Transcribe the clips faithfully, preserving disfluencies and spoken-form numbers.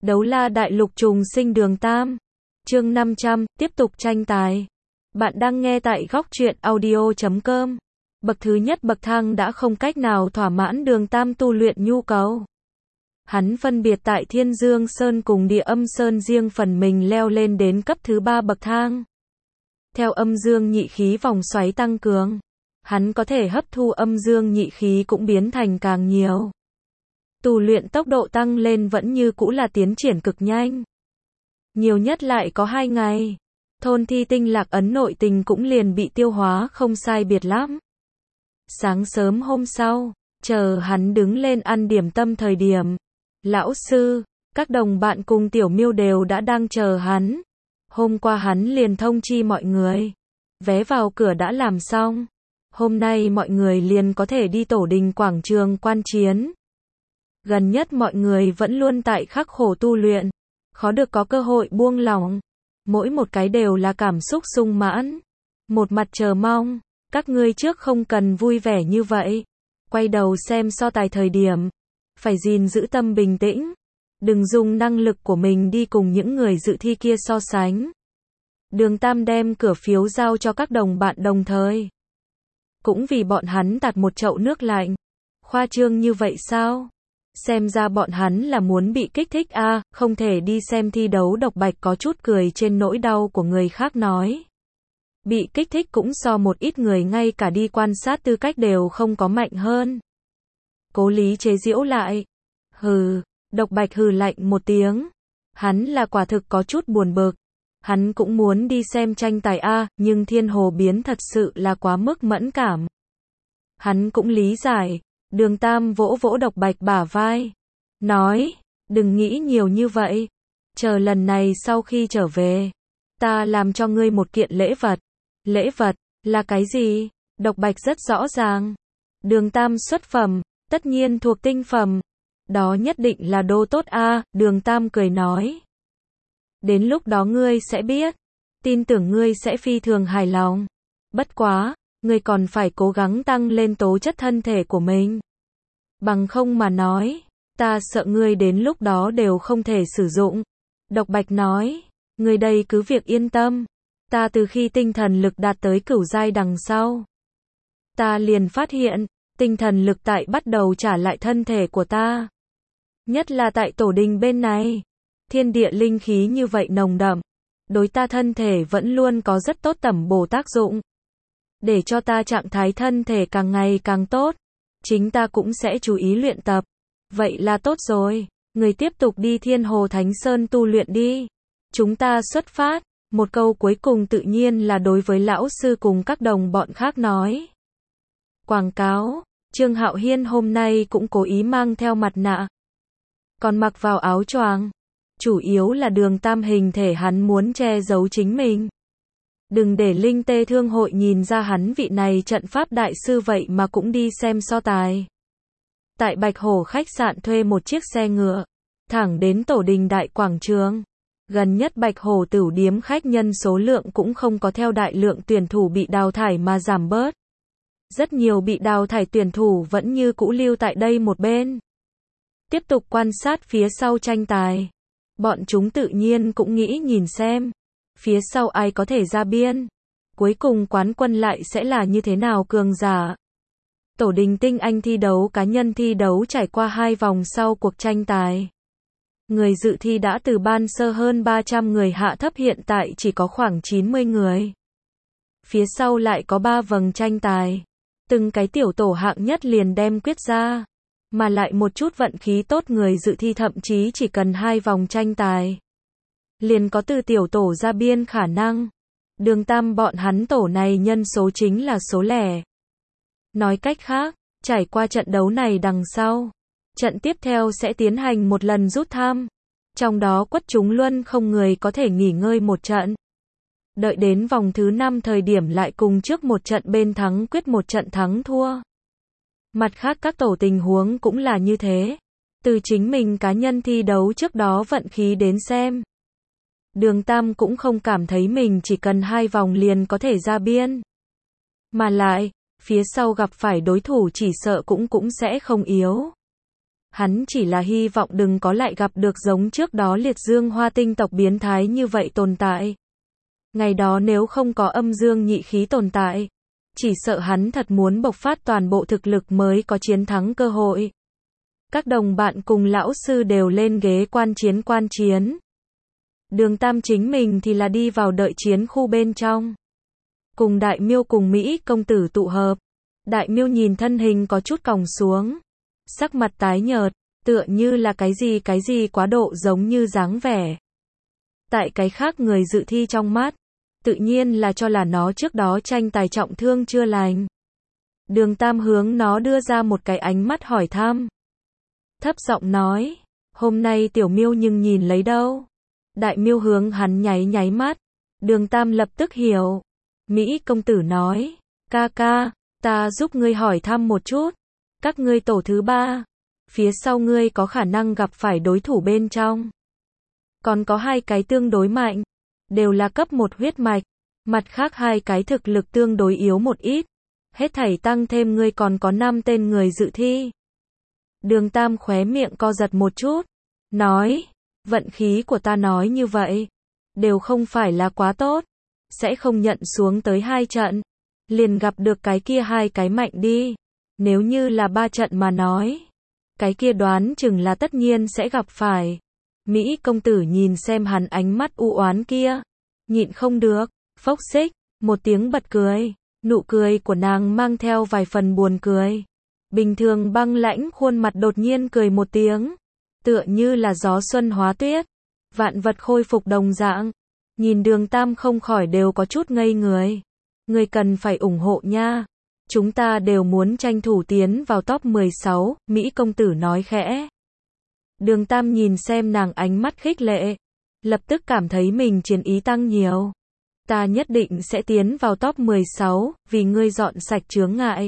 Đấu la đại lục trùng sinh đường Tam. Chương năm trăm, tiếp tục tranh tài. Bạn đang nghe tại góc truyện audio chấm com. Bậc thứ nhất bậc thang đã không cách nào thỏa mãn đường Tam tu luyện nhu cầu. Hắn phân biệt tại Thiên Dương Sơn cùng Địa Âm Sơn riêng phần mình leo lên đến cấp thứ ba bậc thang. Theo âm dương nhị khí vòng xoáy tăng cường, hắn có thể hấp thu âm dương nhị khí cũng biến thành càng nhiều. Tu luyện tốc độ tăng lên vẫn như cũ là tiến triển cực nhanh. Nhiều nhất lại có hai ngày. Thôn Thi Tinh Lạc Ấn nội tình cũng liền bị tiêu hóa không sai biệt lắm. Sáng sớm hôm sau, chờ hắn đứng lên ăn điểm tâm thời điểm. Lão sư, các đồng bạn cùng Tiểu Miêu đều đã đang chờ hắn. Hôm qua hắn liền thông chi mọi người. Vé vào cửa đã làm xong. Hôm nay mọi người liền có thể đi tổ đình quảng trường quan chiến. Gần nhất mọi người vẫn luôn tại khắc khổ tu luyện. Khó được có cơ hội buông lỏng. Mỗi một cái đều là cảm xúc sung mãn. Một mặt chờ mong. Các ngươi trước không cần vui vẻ như vậy. Quay đầu xem so tài thời điểm. Phải gìn giữ tâm bình tĩnh. Đừng dùng năng lực của mình đi cùng những người dự thi kia so sánh. Đường Tam đem cửa phiếu giao cho các đồng bạn đồng thời. Cũng vì bọn hắn tạt một chậu nước lạnh. Khoa trương như vậy sao? Xem ra bọn hắn là muốn bị kích thích a, à, không thể đi xem thi đấu. Độc Bạch có chút cười trên nỗi đau của người khác nói. Bị kích thích cũng so một ít người ngay cả đi quan sát tư cách đều không có mạnh hơn. Cố Lý chế giễu lại. Hừ, Độc Bạch hừ lạnh một tiếng. Hắn là quả thực có chút buồn bực. Hắn cũng muốn đi xem tranh tài a, à, nhưng thiên hồ biến thật sự là quá mức mẫn cảm. Hắn cũng lý giải. Đường Tam vỗ vỗ Độc Bạch bả vai. Nói, đừng nghĩ nhiều như vậy. Chờ lần này sau khi trở về. Ta làm cho ngươi một kiện lễ vật. Lễ vật, là cái gì? Độc Bạch rất rõ ràng. Đường Tam xuất phẩm, tất nhiên thuộc tinh phẩm. Đó nhất định là đồ tốt a, à, Đường Tam cười nói. Đến lúc đó ngươi sẽ biết. Tin tưởng ngươi sẽ phi thường hài lòng. Bất quá, ngươi còn phải cố gắng tăng lên tố chất thân thể của mình. Bằng không mà nói, ta sợ ngươi đến lúc đó đều không thể sử dụng. Độc Bạch nói, ngươi đây cứ việc yên tâm. Ta từ khi tinh thần lực đạt tới cửu giai đằng sau. Ta liền phát hiện, tinh thần lực tại bắt đầu trả lại thân thể của ta. Nhất là tại tổ đình bên này. Thiên địa linh khí như vậy nồng đậm. Đối ta thân thể vẫn luôn có rất tốt tẩm bổ tác dụng. Để cho ta trạng thái thân thể càng ngày càng tốt. Chính ta cũng sẽ chú ý luyện tập. Vậy là tốt rồi. Người tiếp tục đi Thiên Hồ Thánh Sơn tu luyện đi. Chúng ta xuất phát. Một câu cuối cùng tự nhiên là đối với lão sư cùng các đồng bọn khác nói. Quảng cáo. Trương Hạo Hiên hôm nay cũng cố ý mang theo mặt nạ. Còn mặc vào áo choàng. Chủ yếu là Đường Tam hình thể hắn muốn che giấu chính mình. Đừng để Linh Tê Thương hội nhìn ra hắn vị này trận pháp đại sư vậy mà cũng đi xem so tài. Tại Bạch Hổ khách sạn thuê một chiếc xe ngựa, thẳng đến tổ đình đại quảng trường. Gần nhất Bạch Hổ tửu điếm khách nhân số lượng cũng không có theo đại lượng tuyển thủ bị đào thải mà giảm bớt. Rất nhiều bị đào thải tuyển thủ vẫn như cũ lưu tại đây một bên. Tiếp tục quan sát phía sau tranh tài. Bọn chúng tự nhiên cũng nghĩ nhìn xem. Phía sau ai có thể ra biên. Cuối cùng quán quân lại sẽ là như thế nào cường giả. Tổ đình tinh anh thi đấu cá nhân thi đấu trải qua hai vòng sau cuộc tranh tài. Người dự thi đã từ ban sơ hơn ba trăm người hạ thấp hiện tại chỉ có khoảng chín mươi người. Phía sau lại có ba vòng tranh tài. Từng cái tiểu tổ hạng nhất liền đem quyết ra. Mà lại một chút vận khí tốt người dự thi thậm chí chỉ cần hai vòng tranh tài. Liền có từ tiểu tổ ra biên khả năng. Đường Tam bọn hắn tổ này nhân số chính là số lẻ. Nói cách khác, trải qua trận đấu này đằng sau. Trận tiếp theo sẽ tiến hành một lần rút thăm. Trong đó quất chúng luân không người có thể nghỉ ngơi một trận. Đợi đến vòng thứ năm thời điểm lại cùng trước một trận bên thắng quyết một trận thắng thua. Mặt khác các tổ tình huống cũng là như thế. Từ chính mình cá nhân thi đấu trước đó vận khí đến xem. Đường Tam cũng không cảm thấy mình chỉ cần hai vòng liền có thể ra biên. Mà lại, phía sau gặp phải đối thủ chỉ sợ cũng cũng sẽ không yếu. Hắn chỉ là hy vọng đừng có lại gặp được giống trước đó liệt dương hoa tinh tộc biến thái như vậy tồn tại. Ngày đó nếu không có âm dương nhị khí tồn tại, chỉ sợ hắn thật muốn bộc phát toàn bộ thực lực mới có chiến thắng cơ hội. Các đồng bạn cùng lão sư đều lên ghế quan chiến quan chiến. Đường Tam chính mình thì là đi vào đợi chiến khu bên trong. Cùng Đại Miêu cùng Mỹ công tử tụ hợp. Đại Miêu nhìn thân hình có chút còng xuống. Sắc mặt tái nhợt, tựa như là cái gì cái gì quá độ giống như dáng vẻ. Tại cái khác người dự thi trong mắt, tự nhiên là cho là nó trước đó tranh tài trọng thương chưa lành. Đường Tam hướng nó đưa ra một cái ánh mắt hỏi thăm. Thấp giọng nói, hôm nay tiểu Miêu nhưng nhìn lấy đâu. Đại Miêu hướng hắn nháy nháy mắt. Đường Tam lập tức hiểu. Mỹ công tử nói, ca ca, ta giúp ngươi hỏi thăm một chút. Các ngươi tổ thứ ba, phía sau ngươi có khả năng gặp phải đối thủ bên trong. Còn có hai cái tương đối mạnh, đều là cấp một huyết mạch, mặt khác hai cái thực lực tương đối yếu một ít. Hết thảy tăng thêm ngươi còn có năm tên người dự thi. Đường Tam khóe miệng co giật một chút, nói, vận khí của ta nói như vậy, đều không phải là quá tốt, sẽ không nhận xuống tới hai trận, liền gặp được cái kia hai cái mạnh đi. Nếu như là ba trận mà nói, cái kia đoán chừng là tất nhiên sẽ gặp phải. Mỹ công tử nhìn xem hắn ánh mắt u oán kia, nhịn không được, phốc xích, một tiếng bật cười, nụ cười của nàng mang theo vài phần buồn cười. Bình thường băng lãnh khuôn mặt đột nhiên cười một tiếng, tựa như là gió xuân hóa tuyết, vạn vật khôi phục đồng dạng. Nhìn Đường Tam không khỏi đều có chút ngây người. Người cần phải ủng hộ nha. Chúng ta đều muốn tranh thủ tiến vào top mười sáu, Mỹ công tử nói khẽ. Đường Tam nhìn xem nàng ánh mắt khích lệ, lập tức cảm thấy mình chiến ý tăng nhiều. Ta nhất định sẽ tiến vào top mười sáu, vì ngươi dọn sạch chướng ngại.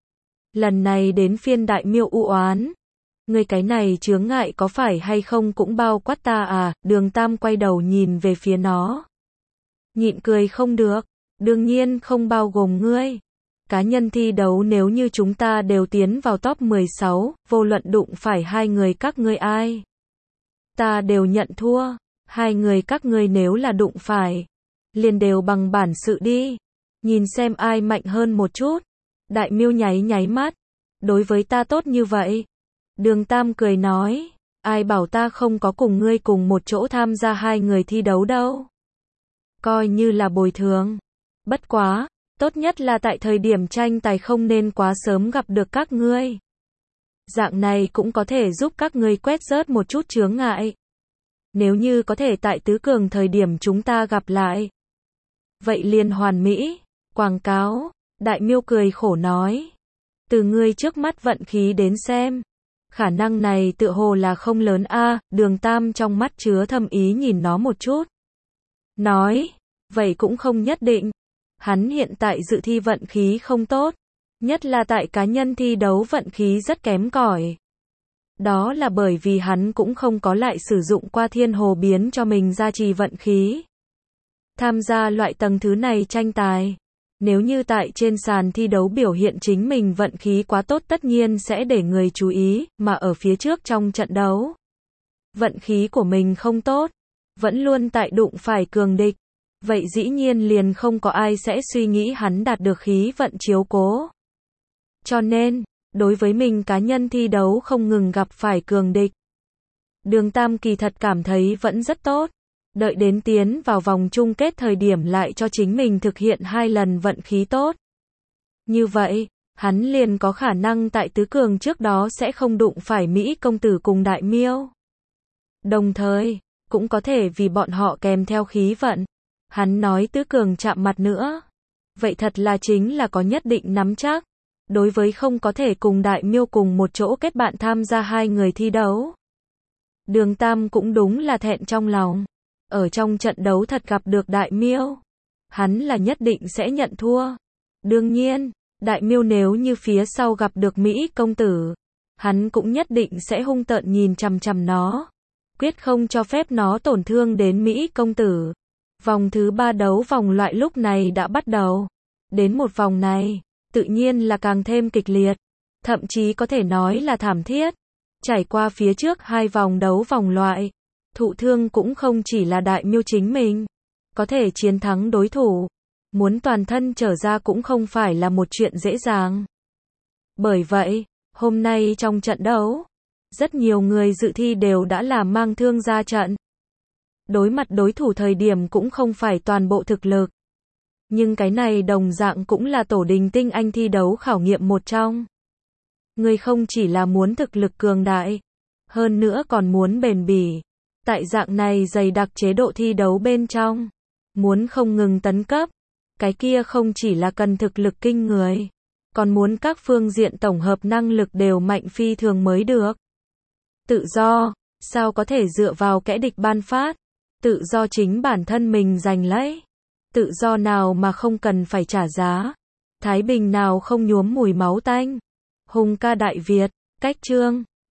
Lần này đến phiên Đại Miêu u oán. Ngươi cái này chướng ngại có phải hay không cũng bao quát ta à? Đường Tam quay đầu nhìn về phía nó. Nhịn cười không được, đương nhiên không bao gồm ngươi. Cá nhân thi đấu nếu như chúng ta đều tiến vào top mười sáu, vô luận đụng phải hai người các ngươi ai, ta đều nhận thua. Hai người các ngươi nếu là đụng phải, liền đều bằng bản sự đi, nhìn xem ai mạnh hơn một chút. Đại Miêu nháy nháy mắt, đối với ta tốt như vậy. Đường Tam cười nói, ai bảo ta không có cùng ngươi cùng một chỗ tham gia hai người thi đấu đâu. Coi như là bồi thường. Bất quá, tốt nhất là tại thời điểm tranh tài không nên quá sớm gặp được các ngươi. Dạng này cũng có thể giúp các ngươi quét rớt một chút chướng ngại. Nếu như có thể tại tứ cường thời điểm chúng ta gặp lại, vậy liền hoàn mỹ. Quảng cáo. Đại Miêu cười khổ nói, từ ngươi trước mắt vận khí đến xem, khả năng này tựa hồ là không lớn a. Đường Tam trong mắt chứa thâm ý nhìn nó một chút, nói, vậy cũng không nhất định. Hắn hiện tại dự thi vận khí không tốt, nhất là tại cá nhân thi đấu vận khí rất kém cỏi. Đó là bởi vì hắn cũng không có lại sử dụng qua thiên hồ biến cho mình gia trì vận khí. Tham gia loại tầng thứ này tranh tài, nếu như tại trên sàn thi đấu biểu hiện chính mình vận khí quá tốt tất nhiên sẽ để người chú ý, mà ở phía trước trong trận đấu, vận khí của mình không tốt, vẫn luôn tại đụng phải cường địch, vậy dĩ nhiên liền không có ai sẽ suy nghĩ hắn đạt được khí vận chiếu cố. Cho nên, đối với mình cá nhân thi đấu không ngừng gặp phải cường địch, Đường Tam kỳ thật cảm thấy vẫn rất tốt. Đợi đến tiến vào vòng chung kết thời điểm lại cho chính mình thực hiện hai lần vận khí tốt. Như vậy, hắn liền có khả năng tại tứ cường trước đó sẽ không đụng phải Mỹ công tử cùng Đại Miêu. Đồng thời, cũng có thể vì bọn họ kèm theo khí vận. Hắn nói tứ cường chạm mặt nữa. Vậy thật là chính là có nhất định nắm chắc. Đối với không có thể cùng Đại Miêu cùng một chỗ kết bạn tham gia hai người thi đấu, Đường Tam cũng đúng là thẹn trong lòng. Ở trong trận đấu thật gặp được Đại Miêu, hắn là nhất định sẽ nhận thua. Đương nhiên, Đại Miêu nếu như phía sau gặp được Mỹ công tử, hắn cũng nhất định sẽ hung tợn nhìn chằm chằm nó, quyết không cho phép nó tổn thương đến Mỹ công tử. Vòng thứ ba đấu vòng loại lúc này đã bắt đầu. Đến một vòng này, tự nhiên là càng thêm kịch liệt, thậm chí có thể nói là thảm thiết. Trải qua phía trước hai vòng đấu vòng loại, Thụ Thương cũng không chỉ là đại miêu chính mình có thể chiến thắng đối thủ, muốn toàn thân trở ra cũng không phải là một chuyện dễ dàng. Bởi vậy, hôm nay trong trận đấu, rất nhiều người dự thi đều đã là mang thương ra trận. Đối mặt đối thủ thời điểm cũng không phải toàn bộ thực lực. Nhưng cái này đồng dạng cũng là tổ đình tinh anh thi đấu khảo nghiệm một trong. Người không chỉ là muốn thực lực cường đại, hơn nữa còn muốn bền bỉ. Tại dạng này dày đặc chế độ thi đấu bên trong, muốn không ngừng tấn cấp, cái kia không chỉ là cần thực lực kinh người, còn muốn các phương diện tổng hợp năng lực đều mạnh phi thường mới được. Tự do, sao có thể dựa vào kẻ địch ban phát, tự do chính bản thân mình giành lấy. Tự do nào mà không cần phải trả giá, thái bình nào không nhuốm mùi máu tanh. Hùng ca Đại Việt, cách chương